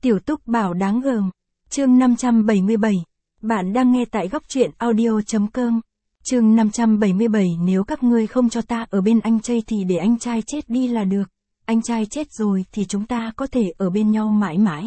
Tiểu Túc Bảo đáng gờm. Chương 577. Bạn đang nghe tại góc truyện audio.com. Chương 577. Nếu các ngươi không cho ta ở bên anh trai thì để anh trai chết đi là được. Anh trai chết rồi thì chúng ta có thể ở bên nhau mãi mãi.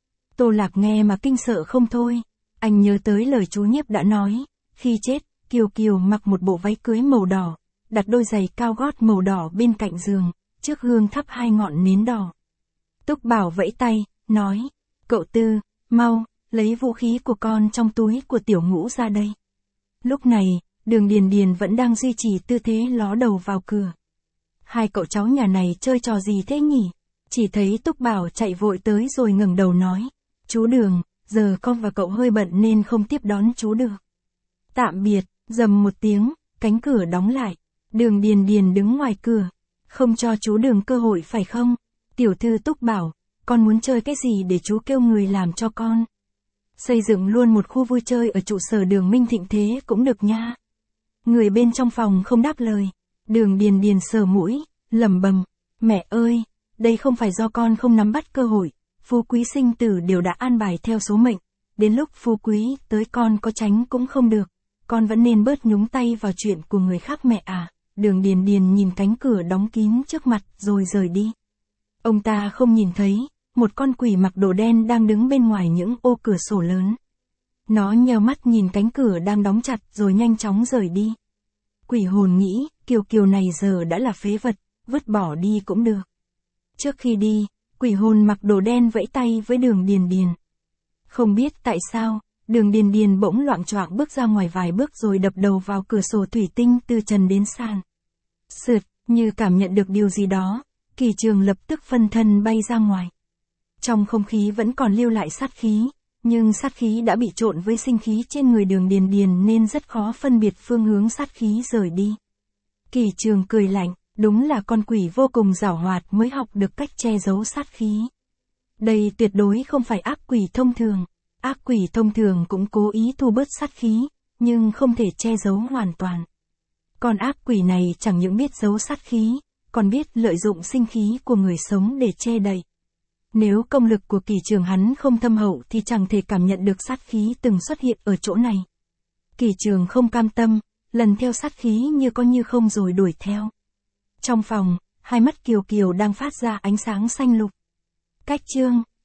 Tô Lạc nghe mà kinh sợ không thôi. Anh nhớ tới lời chú Nhiếp đã nói. Khi chết, Kiều Kiều mặc một bộ váy cưới màu đỏ, đặt đôi giày cao gót màu đỏ bên cạnh giường, trước gương thắp 2 ngọn nến đỏ. Túc Bảo vẫy tay, nói, cậu Tư, mau, lấy vũ khí của con trong túi của Tiểu Ngũ ra đây. Lúc này, Đường Điền Điền vẫn đang duy trì tư thế ló đầu vào cửa. Hai cậu cháu nhà này chơi trò gì thế nhỉ? Chỉ thấy Túc Bảo chạy vội tới rồi ngẩng đầu nói, chú Đường, giờ con và cậu hơi bận nên không tiếp đón chú được. Tạm biệt, rầm một tiếng, cánh cửa đóng lại. Đường Điền Điền đứng ngoài cửa, không cho chú Đường cơ hội phải không? Tiểu thư Túc Bảo, con muốn chơi cái gì để chú kêu người làm cho con? Xây dựng luôn một khu vui chơi ở trụ sở Đường Minh Thịnh thế cũng được nha. Người bên trong phòng không đáp lời. Đường Điền Điền sờ mũi, lẩm bẩm, mẹ ơi, đây không phải do con không nắm bắt cơ hội, phú quý sinh tử đều đã an bài theo số mệnh, đến lúc phú quý tới con có tránh cũng không được, con vẫn nên bớt nhúng tay vào chuyện của người khác mẹ à. Đường Điền Điền nhìn cánh cửa đóng kín trước mặt rồi rời đi. Ông ta không nhìn thấy, một con quỷ mặc đồ đen đang đứng bên ngoài những ô cửa sổ lớn. Nó nheo mắt nhìn cánh cửa đang đóng chặt rồi nhanh chóng rời đi. Quỷ hồn nghĩ, Kiều Kiều này giờ đã là phế vật, vứt bỏ đi cũng được. Trước khi đi, quỷ hồn mặc đồ đen vẫy tay với Đường Điền Điền. Không biết tại sao, Đường Điền Điền bỗng loạng choạng bước ra ngoài vài bước rồi đập đầu vào cửa sổ thủy tinh từ trần đến sàn. Sượt, như cảm nhận được điều gì đó, Kỳ Trường lập tức phân thân bay ra ngoài. Trong không khí vẫn còn lưu lại sát khí, nhưng sát khí đã bị trộn với sinh khí trên người Đường Điền Điền nên rất khó phân biệt phương hướng sát khí rời đi. Kỳ Trường cười lạnh, đúng là con quỷ vô cùng giảo hoạt mới học được cách che giấu sát khí. Đây tuyệt đối không phải ác quỷ thông thường. Ác quỷ thông thường cũng cố ý thu bớt sát khí, nhưng không thể che giấu hoàn toàn. Còn ác quỷ này chẳng những biết giấu sát khí, còn biết lợi dụng sinh khí của người sống để che đậy. Nếu công lực của Kỳ Trường hắn không thâm hậu thì chẳng thể cảm nhận được sát khí từng xuất hiện ở chỗ này. Kỳ Trường không cam tâm, lần theo sát khí như có như không rồi đuổi theo. Trong phòng, hai mắt Kiều Kiều đang phát ra ánh sáng xanh lục. Cách chương